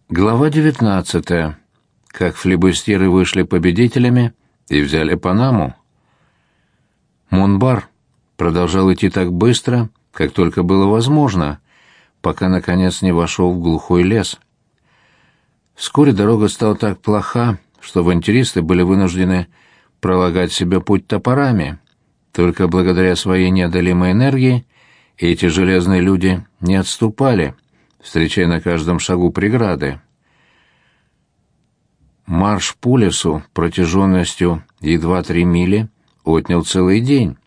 Глава 19. Как флибустьеры вышли победителями и взяли Панаму. Монбар продолжал идти так быстро, как только было возможно, пока, наконец, не вошел в глухой лес. Вскоре дорога стала так плоха, что авантюристы были вынуждены пролагать себе путь топорами. Только благодаря своей неодолимой энергии эти железные люди не отступали, встречая на каждом шагу преграды. Марш по лесу протяженностью едва 3 мили отнял целый день.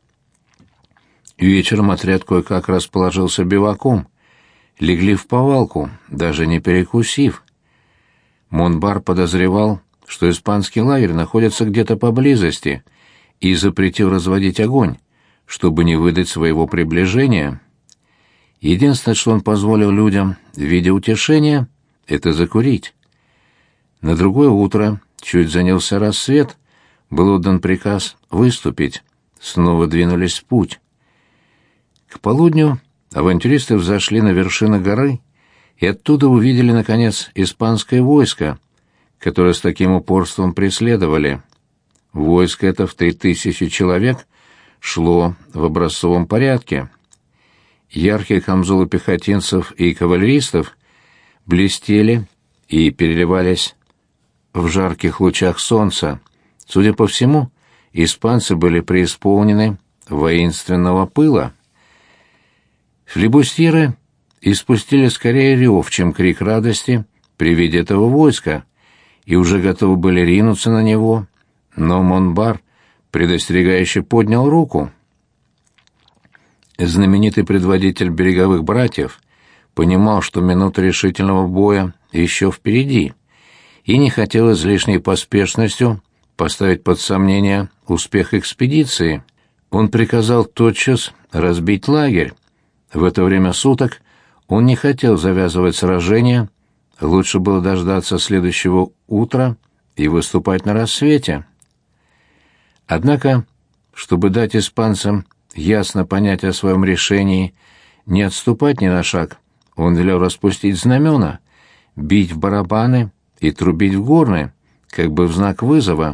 Вечером отряд кое-как расположился биваком, легли в повалку, даже не перекусив. Монбар подозревал, что испанский лагерь находится где-то поблизости, и запретил разводить огонь, чтобы не выдать своего приближения. Единственное, что он позволил людям в виде утешения, — это закурить. На другое утро, чуть занялся рассвет, был отдан приказ выступить. Снова двинулись в путь. К полудню авантюристы взошли на вершину горы и оттуда увидели, наконец, испанское войско, которое с таким упорством преследовали. Войско это в 3000 человек шло в образцовом порядке. Яркие камзолы пехотинцев и кавалеристов блестели и переливались в жарких лучах солнца. Судя по всему, испанцы были преисполнены воинственного пыла. Флибустьеры испустили скорее рев, чем крик радости при виде этого войска, и уже готовы были ринуться на него, но Монбар предостерегающе поднял руку. Знаменитый предводитель береговых братьев понимал, что минута решительного боя еще впереди, и не хотел излишней поспешностью поставить под сомнение успех экспедиции. Он приказал тотчас разбить лагерь. В это время суток он не хотел завязывать сражение, лучше было дождаться следующего утра и выступать на рассвете. Однако, чтобы дать испанцам ясно понять о своем решении не отступать ни на шаг, он велел распустить знамена, бить в барабаны и трубить в горны, как бы в знак вызова.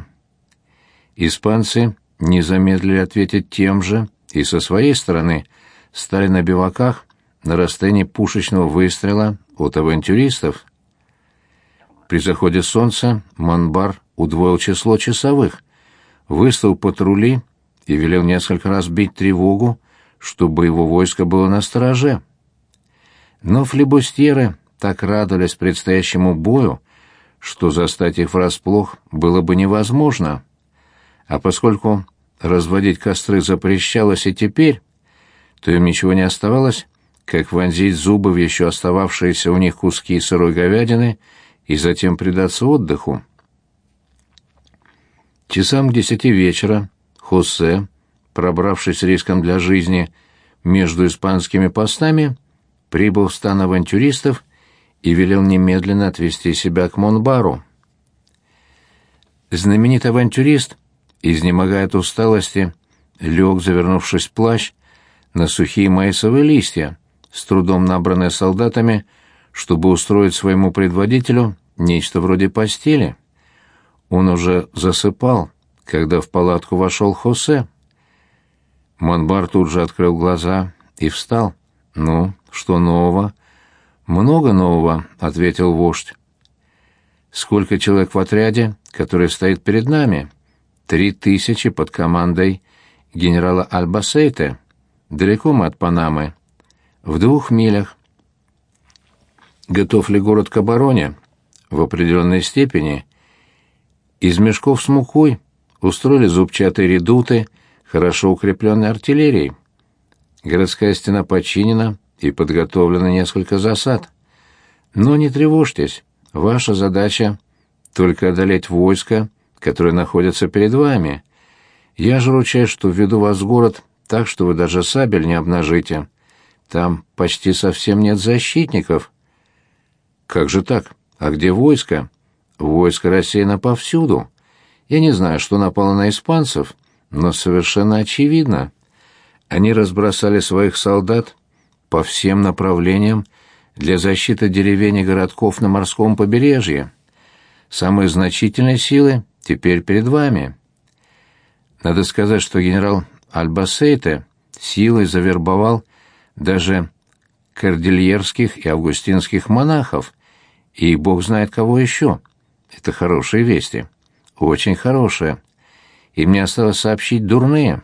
Испанцы не замедлили ответить тем же и со своей стороны стали на биваках на расстоянии пушечного выстрела от авантюристов. При заходе солнца Монбар удвоил число часовых, выставил патрули и велел несколько раз бить тревогу, чтобы его войско было настороже. Но флибустьеры так радовались предстоящему бою, что застать их врасплох было бы невозможно. А поскольку разводить костры запрещалось и теперь, то им ничего не оставалось, как вонзить зубы в еще остававшиеся у них куски сырой говядины и затем предаться отдыху. Часам к 10 вечера Хосе, пробравшись риском для жизни между испанскими постами, прибыл в стан авантюристов и велел немедленно отвести себя к Монбару. Знаменитый авантюрист, изнемогая от усталости, лег, завернувшись в плащ, на сухие майсовые листья, с трудом набранные солдатами, чтобы устроить своему предводителю нечто вроде постели. Он уже засыпал, когда в палатку вошел Хосе. Монбар тут же открыл глаза и встал. «Ну, что нового?» «Много нового», — ответил вождь. «Сколько человек в отряде, который стоит перед нами?» 3000 под командой генерала Альбасейте. Далеко мы от Панамы. В 2 милях. Готов ли город к обороне? В определенной степени. Из мешков с мукой устроили зубчатые редуты, хорошо укрепленной артиллерией. Городская стена подчинена и подготовлено несколько засад. Но не тревожьтесь, ваша задача — только одолеть войско, которое находится перед вами. Я же ручаюсь, что введу вас в город так, что вы даже сабель не обнажите. Там почти совсем нет защитников». «Как же так? А где войско?» «Войско рассеяно повсюду. Я не знаю, что напало на испанцев, но совершенно очевидно. Они разбросали своих солдат по всем направлениям, для защиты деревень и городков на морском побережье. Самые значительные силы теперь перед вами. Надо сказать, что генерал Альбасейте силой завербовал даже кордильерских и августинских монахов, и бог знает кого еще. Это хорошие вести. Очень хорошие. И мне осталось сообщить дурные.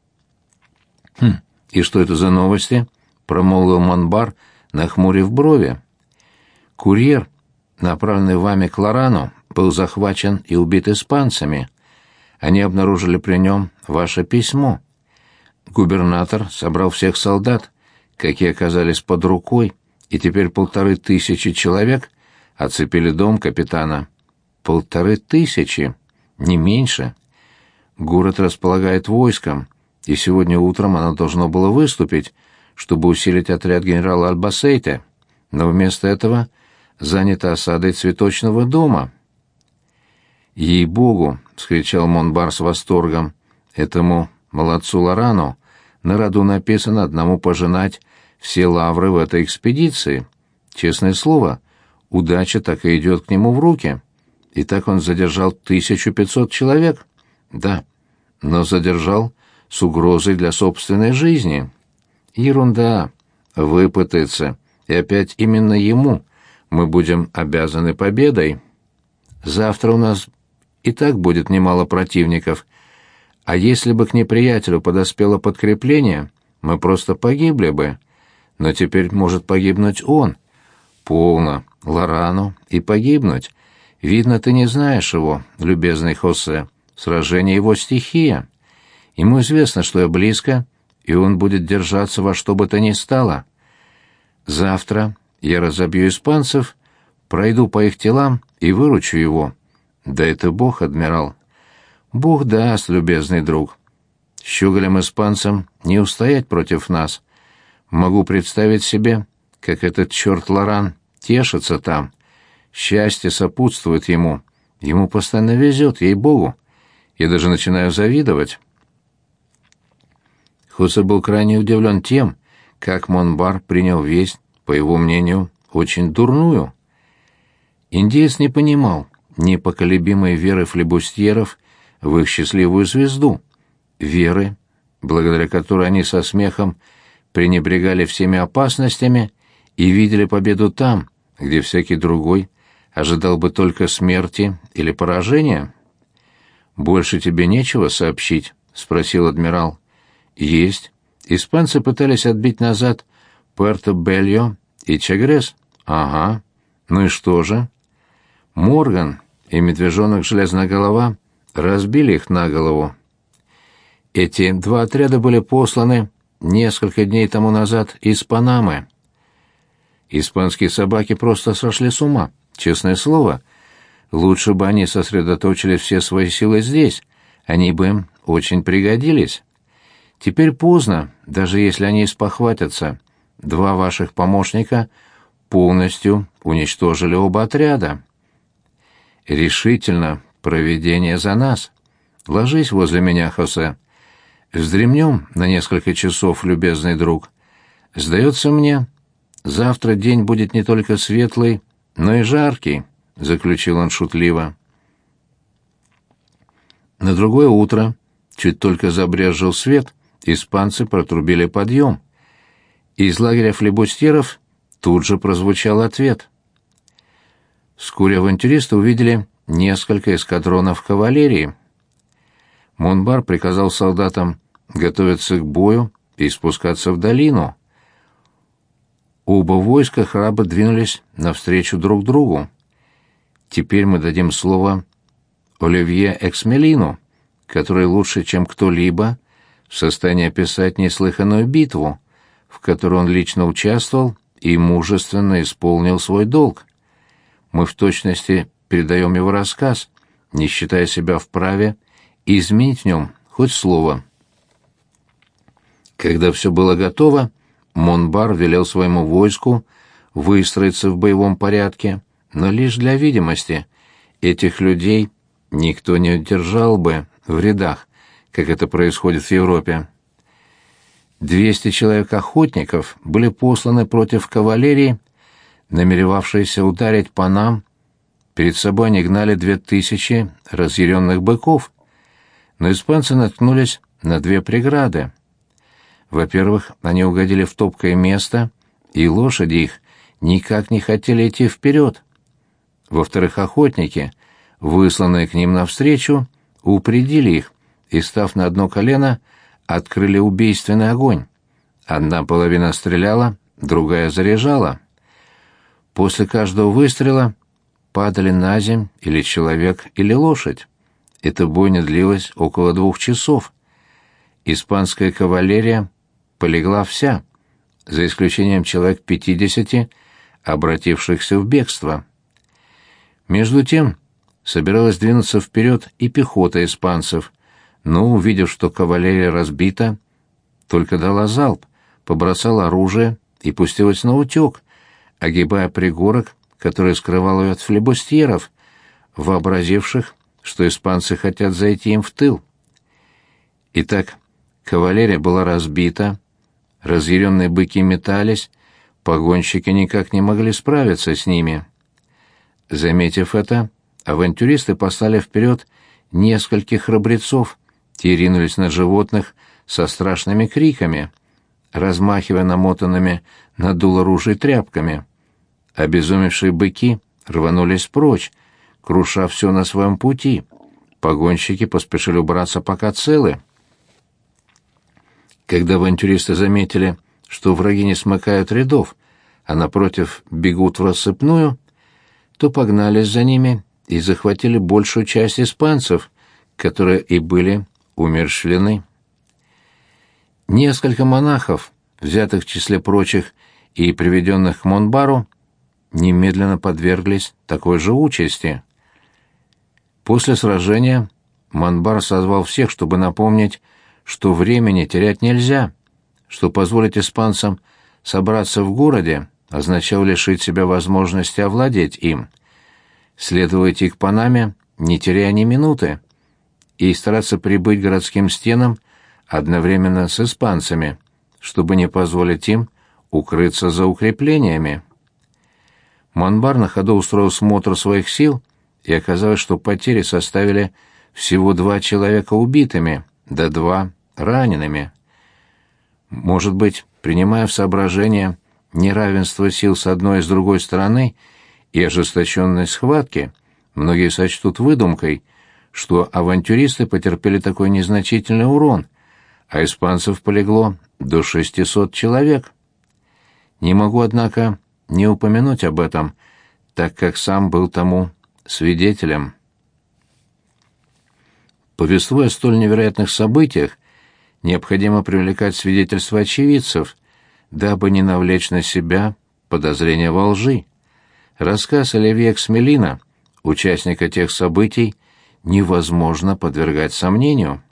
«И что это за новости?» — промолвил Монбар, нахмурив брови. «Курьер, направленный вами к Лорану, был захвачен и убит испанцами. Они обнаружили при нем ваше письмо. Губернатор собрал всех солдат, какие оказались под рукой, и теперь 1500 человек оцепили дом капитана. 1500, не меньше. Город располагает войском, и сегодня утром оно должно было выступить, чтобы усилить отряд генерала Альбасейте, но вместо этого занято осадой цветочного дома». «Ей-богу!» — вскричал Монбар с восторгом. «Этому молодцу Лорану на роду написано одному пожинать все лавры в этой экспедиции. Честное слово, удача так и идет к нему в руки. И так он задержал 1500 человек. Да, но задержал с угрозой для собственной жизни. Ерунда. Выпытается. И опять именно ему мы будем обязаны победой. Завтра у нас и так будет немало противников. А если бы к неприятелю подоспело подкрепление, мы просто погибли бы. Но теперь может погибнуть он. Полно. Лорану и погибнуть. Видно, ты не знаешь его, любезный Хосе. Сражение его стихия. Ему известно, что я близко, и он будет держаться во что бы то ни стало. Завтра я разобью испанцев, пройду по их телам и выручу его. Да это Бог, адмирал. Бог даст, любезный друг. Щеголям-испанцам не устоять против нас. Могу представить себе, как этот черт Лоран тешится там. Счастье сопутствует ему. Ему постоянно везет, ей-богу. Я даже начинаю завидовать». Хосе был крайне удивлен тем, как Монбар принял весть, по его мнению, очень дурную. Индеец не понимал непоколебимой веры флебустьеров в их счастливую звезду, веры, благодаря которой они со смехом пренебрегали всеми опасностями и видели победу там, где всякий другой ожидал бы только смерти или поражения. «Больше тебе нечего сообщить?» — спросил адмирал. «Есть. Испанцы пытались отбить назад Пуэрто-Бельо и Чагрес». «Ага. Ну и что же?» «Морган и медвежонок Железноголова разбили их на голову. Эти два отряда были посланы несколько дней тому назад из Панамы. Испанские собаки просто сошли с ума, честное слово. Лучше бы они сосредоточили все свои силы здесь, они бы им очень пригодились. Теперь поздно, даже если они спохватятся. Два ваших помощника полностью уничтожили оба отряда. Решительно, провидение за нас. Ложись возле меня, Хосе. Вздремнем на несколько часов, любезный друг. Сдается мне, завтра день будет не только светлый, но и жаркий, — заключил он шутливо. На другое утро, чуть только забрезжил свет, испанцы протрубили подъем. Из лагеря флебустьеров тут же прозвучал ответ. Вскоре авантюристы увидели несколько эскадронов кавалерии. Монбар приказал солдатам готовиться к бою и спускаться в долину. Оба войска храбро двинулись навстречу друг другу. Теперь мы дадим слово Оливье Эксмелину, который лучше, чем кто-либо, в состоянии описать неслыханную битву, в которой он лично участвовал и мужественно исполнил свой долг. Мы в точности передаем его рассказ, не считая себя вправе изменить в нем хоть слово. Когда все было готово, Монбар велел своему войску выстроиться в боевом порядке, но лишь для видимости. Этих людей никто не удержал бы в рядах, как это происходит в Европе. 200 человек-охотников были посланы против кавалерии намеревавшиеся ударить по нам. Перед собой они гнали 2000 разъяренных быков. Но испанцы наткнулись на две преграды. Во-первых, они угодили в топкое место, и лошади их никак не хотели идти вперед. Во-вторых, охотники, высланные к ним навстречу, упредили их и, став на одно колено, открыли убийственный огонь. Одна половина стреляла, другая заряжала. После каждого выстрела падали на земь или человек, или лошадь. Эта бойня длилась около 2 часов. Испанская кавалерия полегла вся, за исключением человек 50, обратившихся в бегство. Между тем собиралась двинуться вперед и пехота испанцев, но, увидев, что кавалерия разбита, только дала залп, побросала оружие и пустилась наутек, огибая пригорок, который скрывал ее от флебустьеров, вообразивших, что испанцы хотят зайти им в тыл. Итак, кавалерия была разбита, разъяренные быки метались, погонщики никак не могли справиться с ними. Заметив это, авантюристы послали вперед нескольких храбрецов, те ринулись на животных со страшными криками, размахивая намотанными на дуло ружей тряпками. Обезумевшие быки рванулись прочь, круша все на своем пути. Погонщики поспешили убраться, пока целы. Когда авантюристы заметили, что враги не смыкают рядов, а напротив бегут в рассыпную, то погнались за ними и захватили большую часть испанцев, которые и были умерщвлены. Несколько монахов, взятых в числе прочих и приведенных к Монбару, немедленно подверглись такой же участи. После сражения Монбар созвал всех, чтобы напомнить, что времени терять нельзя, что позволить испанцам собраться в городе означало лишить себя возможности овладеть им. Следовало идти к Панаме, не теряя ни минуты, и стараться прибыть к городским стенам одновременно с испанцами, чтобы не позволить им укрыться за укреплениями. Монбар на ходу устроил смотр своих сил, и оказалось, что потери составили всего 2 человека убитыми, да 2 ранеными. Может быть, принимая в соображение неравенство сил с одной и с другой стороны и ожесточенность схватки, многие сочтут выдумкой, что авантюристы потерпели такой незначительный урон, а испанцев полегло до 600 человек. Не могу, однако, не упомянуть об этом, так как сам был тому свидетелем. Повествуя о столь невероятных событиях, необходимо привлекать свидетельства очевидцев, дабы не навлечь на себя подозрения во лжи. Рассказ Оливье Ксмелина, участника тех событий, невозможно подвергать сомнению.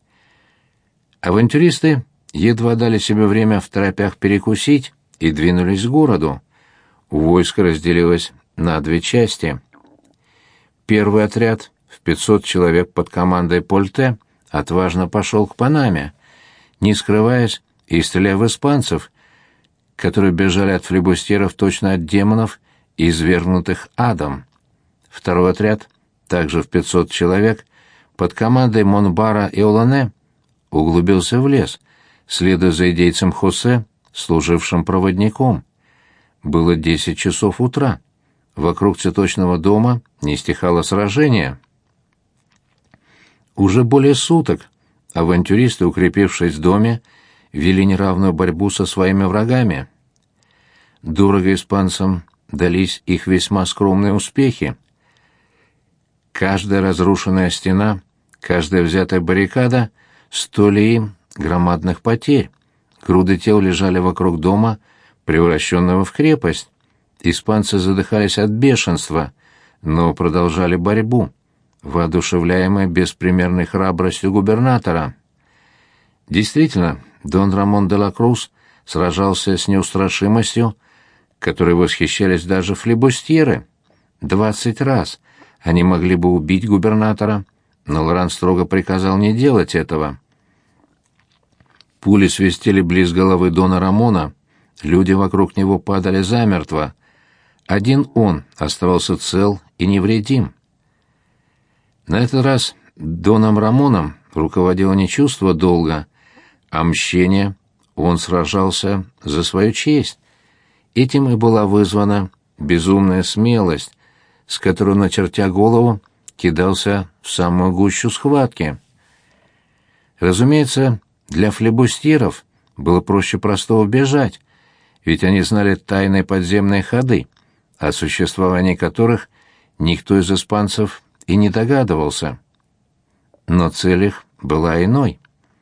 Авантюристы едва дали себе время в торопях перекусить и двинулись к городу. Войско разделилось на 2 части. Первый отряд в 500 человек под командой Польте отважно пошел к Панаме, не скрываясь и стреляя в испанцев, которые бежали от флибустьеров точно от демонов, извергнутых адом. Второй отряд, также в 500 человек, под командой Монбара и Олане, углубился в лес, следуя за идейцем Хосе, служившим проводником. Было 10 часов утра. Вокруг цветочного дома не стихало сражение. Уже более суток авантюристы, укрепившись в доме, вели неравную борьбу со своими врагами. Дорого испанцам дались их весьма скромные успехи. Каждая разрушенная стена, каждая взятая баррикада стоили им громадных потерь. Груды тел лежали вокруг дома, превращенного в крепость. Испанцы задыхались от бешенства, но продолжали борьбу, воодушевляемые беспримерной храбростью губернатора. Действительно, Дон Рамон де ла Круз сражался с неустрашимостью, которой восхищались даже флибустьеры. 20 раз они могли бы убить губернатора, но Лоран строго приказал не делать этого. Пули свистели близ головы Дона Рамона, люди вокруг него падали замертво, Один он оставался цел и невредим. На этот раз Доном Рамоном руководило не чувство долга, а мщение. Он сражался за свою честь. Этим и была вызвана безумная смелость, с которой, начертя голову, кидался в самую гущу схватки. Разумеется, для флебустьеров было проще простого бежать, ведь они знали тайные подземные ходы, о существовании которых никто из испанцев и не догадывался. Но цель их была иной.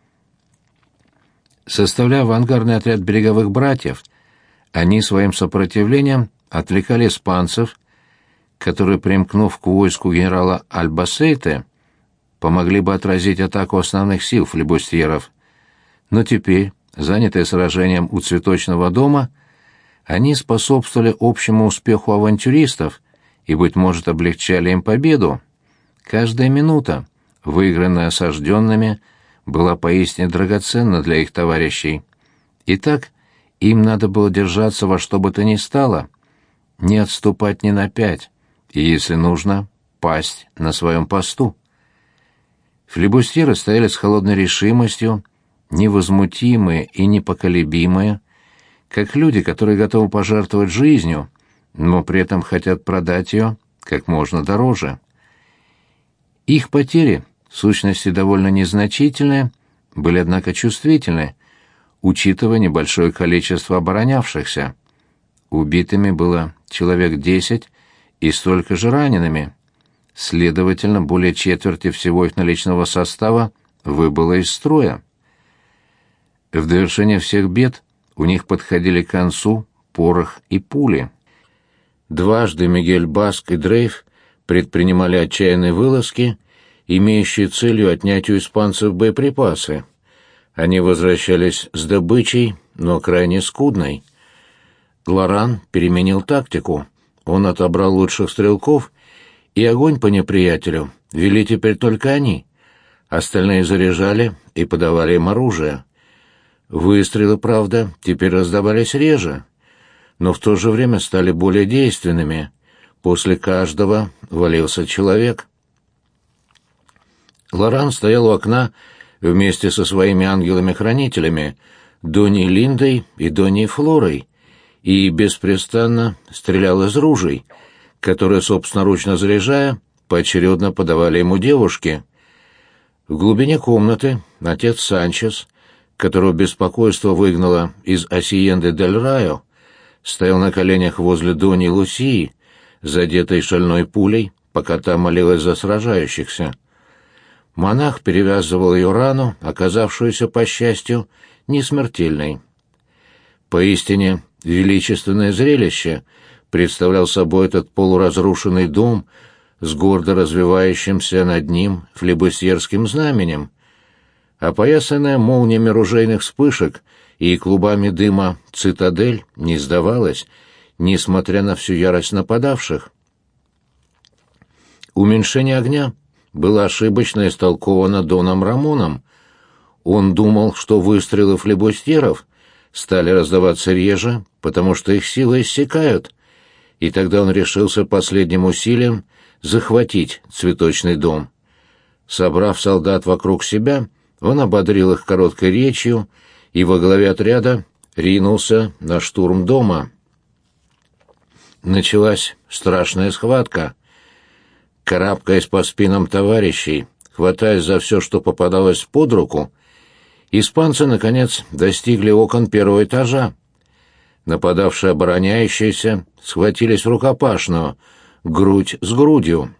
Составляя авангардный отряд береговых братьев, они своим сопротивлением отвлекали испанцев, которые, примкнув к войску генерала Альбасейте, помогли бы отразить атаку основных сил флебустьеров. Но теперь, занятые сражением у Цветочного дома, они способствовали общему успеху авантюристов и, быть может, облегчали им победу. Каждая минута, выигранная осажденными, была поистине драгоценна для их товарищей. Итак, им надо было держаться во что бы то ни стало, не отступать ни на 5, и, если нужно, пасть на своем посту. Флебустьеры стояли с холодной решимостью, невозмутимые и непоколебимые, как люди, которые готовы пожертвовать жизнью, но при этом хотят продать ее как можно дороже. Их потери, в сущности довольно незначительные, были, однако, чувствительны, учитывая небольшое количество оборонявшихся. Убитыми было человек 10 и столько же ранеными. Следовательно, более четверти всего их наличного состава выбыло из строя. В довершение всех бед у них подходили к концу порох и пули. Дважды Мигель Баск и Дрейф предпринимали отчаянные вылазки, имеющие целью отнять у испанцев боеприпасы. Они возвращались с добычей, но крайне скудной. Лоран переменил тактику. Он отобрал лучших стрелков, и огонь по неприятелю вели теперь только они. Остальные заряжали и подавали им оружие. Выстрелы, правда, теперь раздавались реже, но в то же время стали более действенными. После каждого валился человек. Лоран стоял у окна вместе со своими ангелами-хранителями, Доней Линдой и Доней Флорой, и беспрестанно стрелял из ружей, которые, собственноручно заряжая, поочередно подавали ему девушки. В глубине комнаты отец Санчес, которого беспокойство выгнало из Асиенде-дель-Райо, стоял на коленях возле Дони Лусии, задетой шальной пулей, пока та молилась за сражающихся. Монах перевязывал ее рану, оказавшуюся, по счастью, несмертельной. Поистине величественное зрелище представлял собой этот полуразрушенный дом с гордо развивающимся над ним флебустьерским знаменем. Опоясанная молниями ружейных вспышек и клубами дыма цитадель не сдавалась, несмотря на всю ярость нападавших. Уменьшение огня было ошибочно истолковано Доном Рамоном. Он думал, что выстрелы флебустьеров стали раздаваться реже, потому что их силы иссякают, и тогда он решился последним усилием захватить Цветочный дом. Собрав солдат вокруг себя, он ободрил их короткой речью и во главе отряда ринулся на штурм дома. Началась страшная схватка. Карабкаясь по спинам товарищей, хватаясь за все, что попадалось под руку, испанцы, наконец, достигли окон первого этажа. Нападавшие обороняющиеся схватились в рукопашную, грудь с грудью.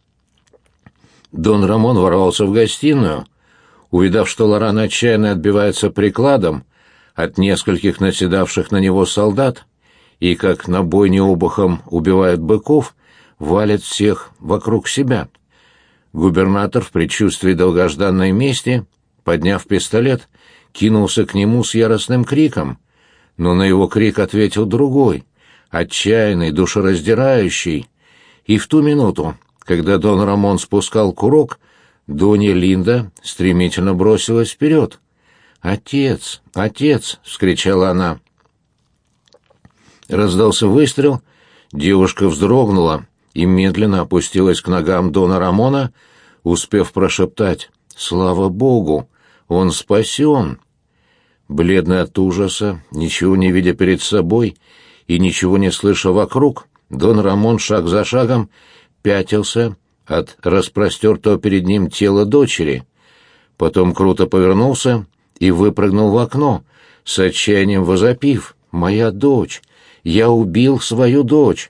Дон Рамон ворвался в гостиную. Увидав, что Лоран отчаянно отбивается прикладом от нескольких наседавших на него солдат, и как на бойне обухом убивают быков, валит всех вокруг себя. Губернатор в предчувствии долгожданной мести, подняв пистолет, кинулся к нему с яростным криком, но на его крик ответил другой, отчаянный, душераздирающий, и в ту минуту, когда Дон Рамон спускал курок, Донья Линда стремительно бросилась вперед. «Отец! Отец!» — вскричала она. Раздался выстрел. Девушка вздрогнула и медленно опустилась к ногам дона Рамона, успев прошептать: «Слава Богу! Он спасен!» Бледный от ужаса, ничего не видя перед собой и ничего не слыша вокруг, дон Рамон шаг за шагом пятился от распростертого перед ним тела дочери. Потом круто повернулся и выпрыгнул в окно, с отчаянием возопив: «Моя дочь! Я убил свою дочь!»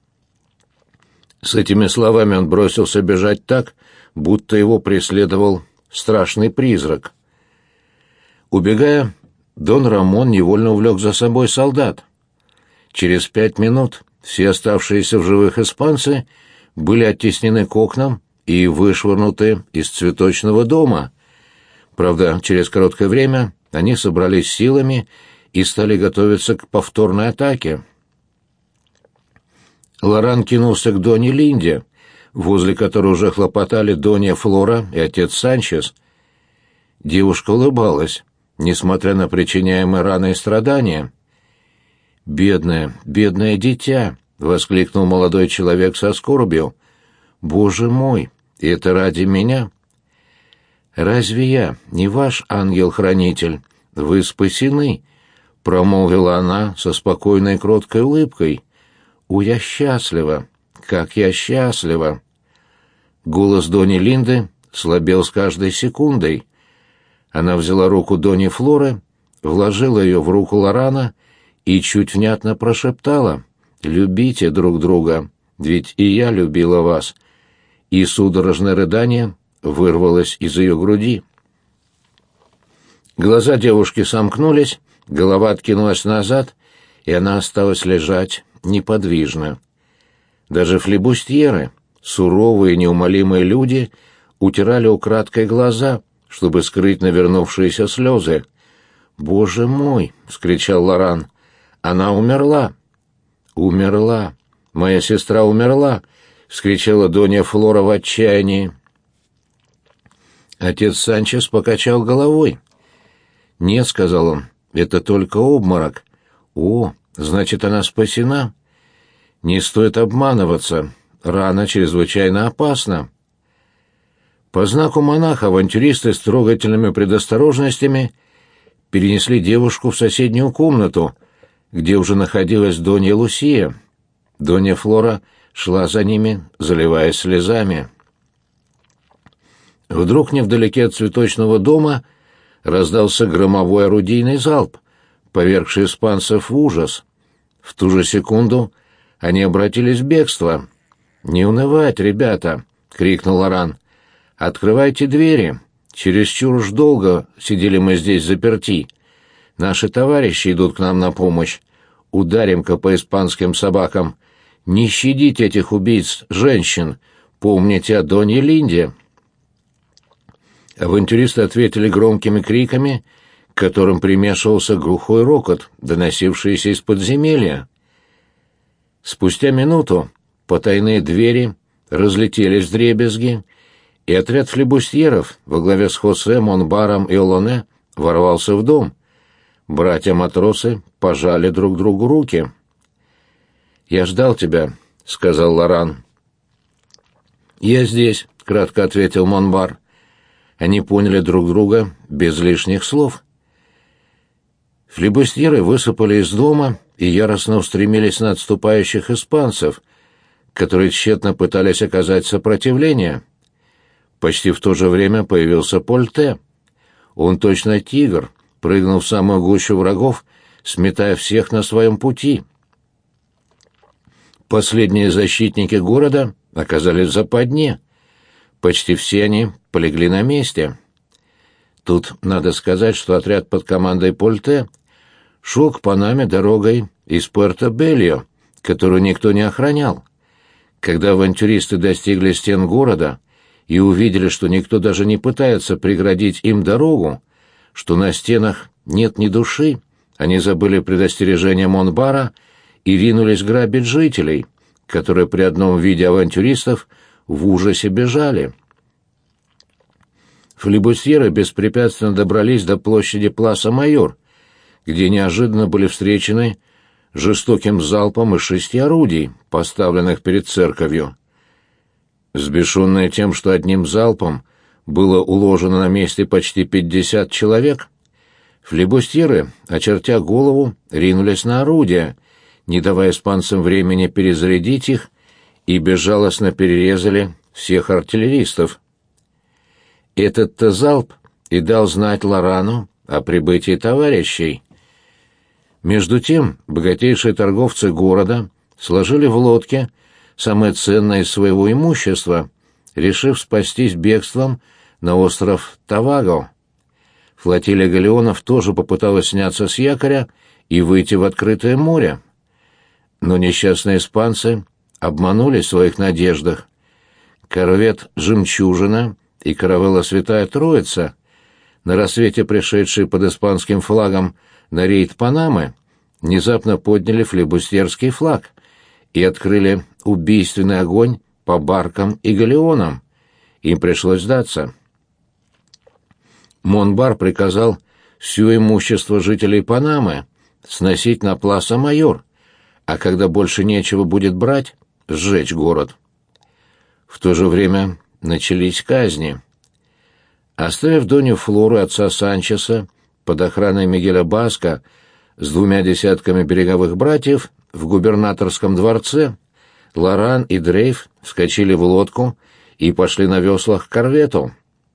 С этими словами он бросился бежать так, будто его преследовал страшный призрак. Убегая, дон Рамон невольно увлек за собой солдат. Через 5 минут все оставшиеся в живых испанцы были оттеснены к окнам и вышвырнуты из цветочного дома. Правда, через короткое время они собрались силами и стали готовиться к повторной атаке. Лоран кинулся к Доне Линде, возле которой уже хлопотали Донья Флора и отец Санчес. Девушка улыбалась, несмотря на причиняемые раны и страдания. «Бедное, бедное дитя!» — воскликнул молодой человек со скорбью. «Боже мой, и это ради меня?» «Разве я не ваш ангел-хранитель? Вы спасены!» — промолвила она со спокойной и кроткой улыбкой. «О, я счастлива! Как я счастлива!» Голос Дони Линды слабел с каждой секундой. Она взяла руку Дони Флоры, вложила ее в руку Лорана и чуть внятно прошептала: «Любите друг друга, ведь и я любила вас». И судорожное рыдание вырвалось из ее груди. Глаза девушки сомкнулись, голова откинулась назад, и она осталась лежать неподвижно. Даже флибустьеры, суровые и неумолимые люди, утирали украдкой глаза, чтобы скрыть навернувшиеся слезы. «Боже мой!» — вскричал Лоран. «Она умерла!» «Умерла! Моя сестра умерла!» — вскричала Донья Флора в отчаянии. Отец Санчес покачал головой. «Нет», — сказал он, — «это только обморок». «О, значит, она спасена?» «Не стоит обманываться. Рана чрезвычайно опасна». По знаку монаха авантюристы с трогательными предосторожностями перенесли девушку в соседнюю комнату, где уже находилась Донья Лусия. Донья Флора шла за ними, заливаясь слезами. Вдруг невдалеке от цветочного дома раздался громовой орудийный залп, повергший испанцев в ужас. В ту же секунду они обратились в бегство. «Не унывать, ребята!» — крикнул Лоран. «Открывайте двери! Чересчур уж долго сидели мы здесь заперти. Наши товарищи идут к нам на помощь. Ударим-ка по испанским собакам. Не щадите этих убийц женщин. Помните о Донье Линде». Авантюристы ответили громкими криками, к которым примешивался глухой рокот, доносившийся из подземелья. Спустя минуту потайные двери разлетелись вдребезги, и отряд флибустьеров во главе с Хосе, Монбаром и Олоне ворвался в дом. Братья-матросы пожали друг другу руки. «Я ждал тебя», — сказал Лоран. «Я здесь», — кратко ответил Монбар. Они поняли друг друга без лишних слов. Флибустьеры высыпали из дома и яростно устремились на отступающих испанцев, которые тщетно пытались оказать сопротивление. Почти в то же время появился Польте. Он точно тигр, прыгнул в самую гущу врагов, сметая всех на своем пути. Последние защитники города оказались в западне. Почти все они полегли на месте. Тут надо сказать, что отряд под командой Польте шел к Панаме дорогой из Пуэрто-Бельо, которую никто не охранял. Когда авантюристы достигли стен города и увидели, что никто даже не пытается преградить им дорогу, что на стенах нет ни души, они забыли предостережение Монбара и ринулись грабить жителей, которые при одном виде авантюристов в ужасе бежали. Флибустьеры беспрепятственно добрались до площади Пласа Майор, где неожиданно были встречены жестоким залпом из 6 орудий, поставленных перед церковью. Сбешенные тем, что одним залпом было уложено на месте почти 50 человек, флибустьеры, очертя голову, ринулись на орудия, не давая испанцам времени перезарядить их, и безжалостно перерезали всех артиллеристов. Этот-то залп и дал знать Лорану о прибытии товарищей. Между тем богатейшие торговцы города сложили в лодке самое ценное из своего имущества, решив спастись бегством на остров Таваго. Флотилия галеонов тоже попыталась сняться с якоря и выйти в открытое море. Но несчастные испанцы обманулись в своих надеждах. Корвет «Жемчужина» и каравелла «Святая Троица», на рассвете пришедшие под испанским флагом на рейд Панамы, внезапно подняли флибустьерский флаг и открыли убийственный огонь по баркам и галеонам. Им пришлось сдаться. Монбар приказал все имущество жителей Панамы сносить на Пласа-Майор, а когда больше нечего будет брать, сжечь город. В то же время начались казни. Оставив Донью Флору и отца Санчеса под охраной Мигеля Баска с 2 десятками береговых братьев в губернаторском дворце, Лоран и Дрейф вскочили в лодку и пошли на веслах к корвету.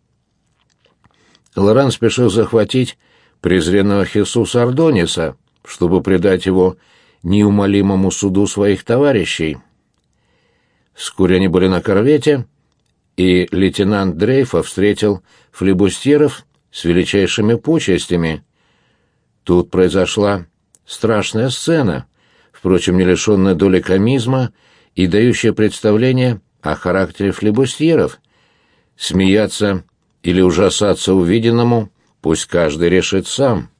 Лоран спешил захватить презренного Хесуса Ордонеса, чтобы предать его неумолимому суду своих товарищей. Вскоре они были на корвете, и лейтенант Дрейфа встретил флибустьеров с величайшими почестями. Тут произошла страшная сцена, впрочем, не лишенная доли комизма и дающая представление о характере флибустьеров. Смеяться или ужасаться увиденному пусть каждый решит сам.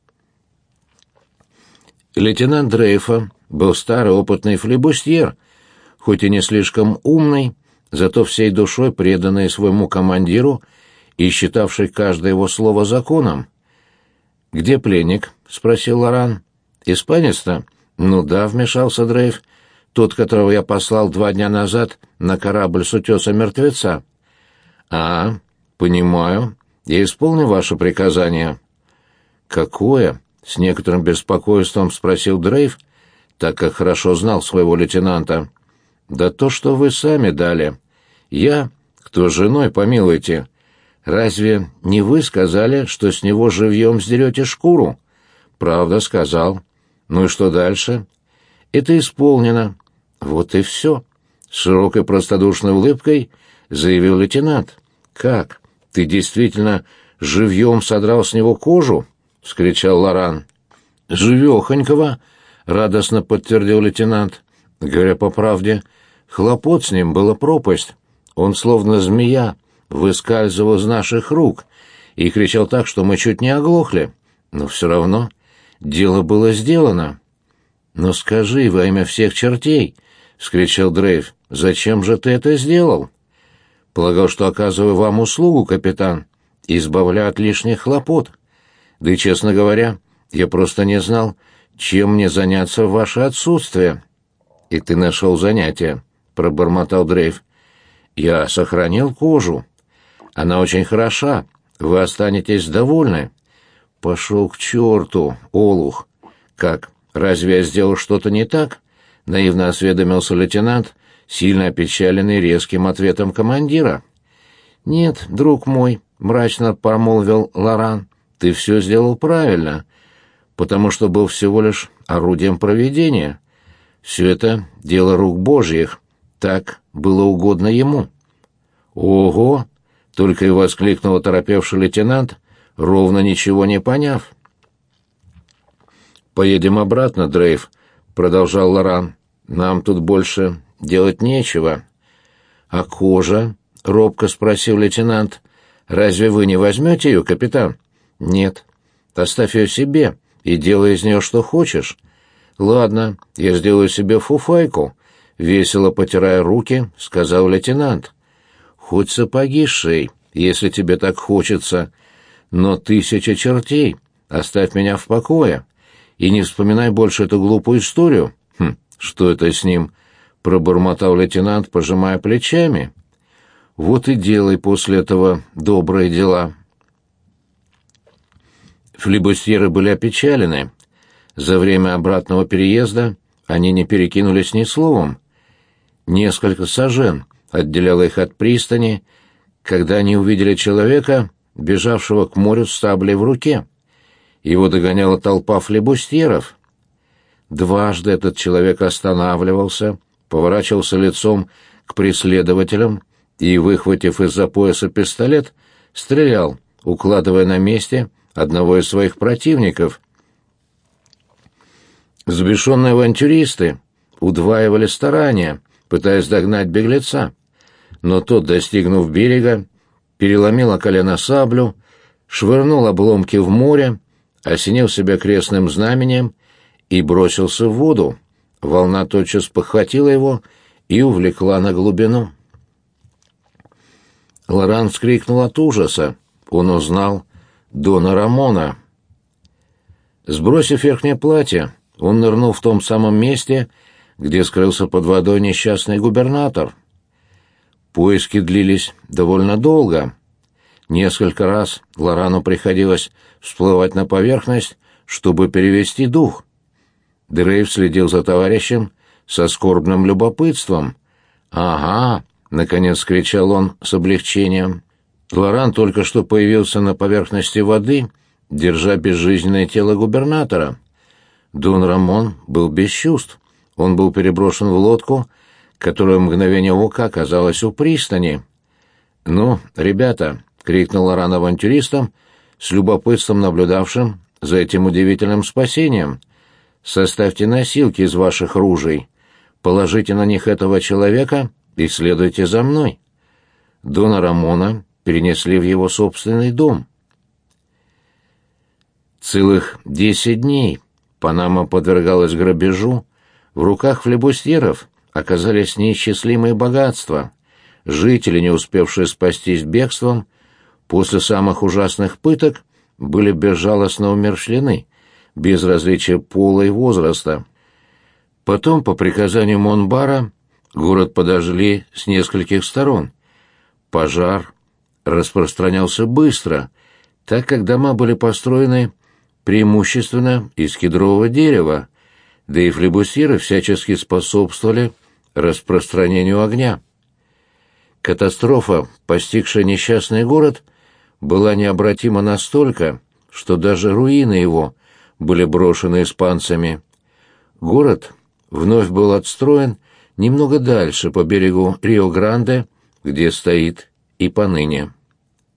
Лейтенант Дрейфа был старый опытный флибустьер, хоть и не слишком умный, зато всей душой преданный своему командиру и считавший каждое его слово законом. «Где пленник?» — спросил Лоран. «Испанец-то?» «Ну да», — вмешался Дрейф. «Тот, которого я послал 2 дня назад на корабль с утеса мертвеца». «А, понимаю. Я исполню ваше приказание». «Какое?» — с некоторым беспокойством спросил Дрейф, так как хорошо знал своего лейтенанта. «Да то, что вы сами дали. Я, кто с женой, помилуйте. Разве не вы сказали, что с него живьем сдерете шкуру?» «Правда, сказал. Ну и что дальше?» «Это исполнено». «Вот и все», — с широкой простодушной улыбкой заявил лейтенант. «Как? Ты действительно живьем содрал с него кожу?» — вскричал Лоран. «Живехонького», — радостно подтвердил лейтенант. «Говоря по правде, хлопот с ним было пропасть. Он, словно змея, выскальзывал из наших рук и кричал так, что мы чуть не оглохли. Но все равно дело было сделано». «Но скажи во имя всех чертей», — вскричал Дрейф, — «зачем же ты это сделал?» «Полагал, что оказываю вам услугу, капитан, избавляю от лишних хлопот. Да и, честно говоря, я просто не знал, чем мне заняться в ваше отсутствие». «И ты нашел занятие», — пробормотал Дрейф. «Я сохранил кожу. Она очень хороша. Вы останетесь довольны». «Пошел к черту, олух». «Как, разве я сделал что-то не так?» — наивно осведомился лейтенант, сильно опечаленный резким ответом командира. «Нет, друг мой», — мрачно промолвил Лоран, — «ты все сделал правильно, потому что был всего лишь орудием провидения. Все это дело рук Божьих, так было угодно ему». «Ого!» — только и воскликнул оторопевший лейтенант, ровно ничего не поняв. «Поедем обратно, Дрейф», — продолжал Лоран. «Нам тут больше делать нечего». «А кожа?» — робко спросил лейтенант. «Разве вы не возьмете ее, капитан?» «Нет. Оставь ее себе и делай из нее что хочешь». «Ладно, я сделаю себе фуфайку», — весело потирая руки, сказал лейтенант. «Хоть сапоги сшей, если тебе так хочется, но 1000 чертей, оставь меня в покое. и не вспоминай больше эту глупую историю. Что это с ним? Пробормотал лейтенант, пожимая плечами. Вот и делай после этого добрые дела. Флибустьеры были опечалены. За время обратного переезда они не перекинулись ни словом. Несколько сажен отделяло их от пристани, когда они увидели человека, бежавшего к морю с саблей в руке. Его догоняла толпа флибустьеров. Дважды этот человек останавливался, поворачивался лицом к преследователям и, выхватив из-за пояса пистолет, стрелял, укладывая на месте одного из своих противников. Взбешенные авантюристы удваивали старания, пытаясь догнать беглеца, но тот, достигнув берега, переломил о колено саблю, швырнул обломки в море, осенил себя крестным знаменем и бросился в воду. Волна тотчас похватила его и увлекла на глубину. Лоран вскрикнул от ужаса. Он узнал Дона Рамона. Сбросив верхнее платье, он нырнул в том самом месте, где скрылся под водой несчастный губернатор. Поиски длились довольно долго. Несколько раз Лорану приходилось всплывать на поверхность, чтобы перевести дух. Дрейв следил за товарищем со скорбным любопытством. «Ага!» — наконец кричал он с облегчением. Лоран только что появился на поверхности воды, держа безжизненное тело губернатора. Дон Рамон был без чувств. Он был переброшен в лодку, которая в мгновение ока оказалась у пристани. «Ну, ребята!» — крикнул Лоран авантюристам, с любопытством наблюдавшим за этим удивительным спасением. «Составьте носилки из ваших ружей, положите на них этого человека и следуйте за мной». Дона Рамона перенесли в его собственный дом. Целых 10 дней Панама подвергалась грабежу. В руках флибустьеров оказались неисчислимые богатства. Жители, не успевшие спастись бегством, после самых ужасных пыток были безжалостно умерщвлены, без различия пола и возраста. Потом, по приказанию Монбара, город подожгли с нескольких сторон. Пожар распространялся быстро, так как дома были построены преимущественно из кедрового дерева, да и флибустьеры всячески способствовали распространению огня. Катастрофа, постигшая несчастный город, была необратима настолько, что даже руины его были брошены испанцами. Город вновь был отстроен немного дальше, по берегу Рио-Гранде, где стоит и поныне.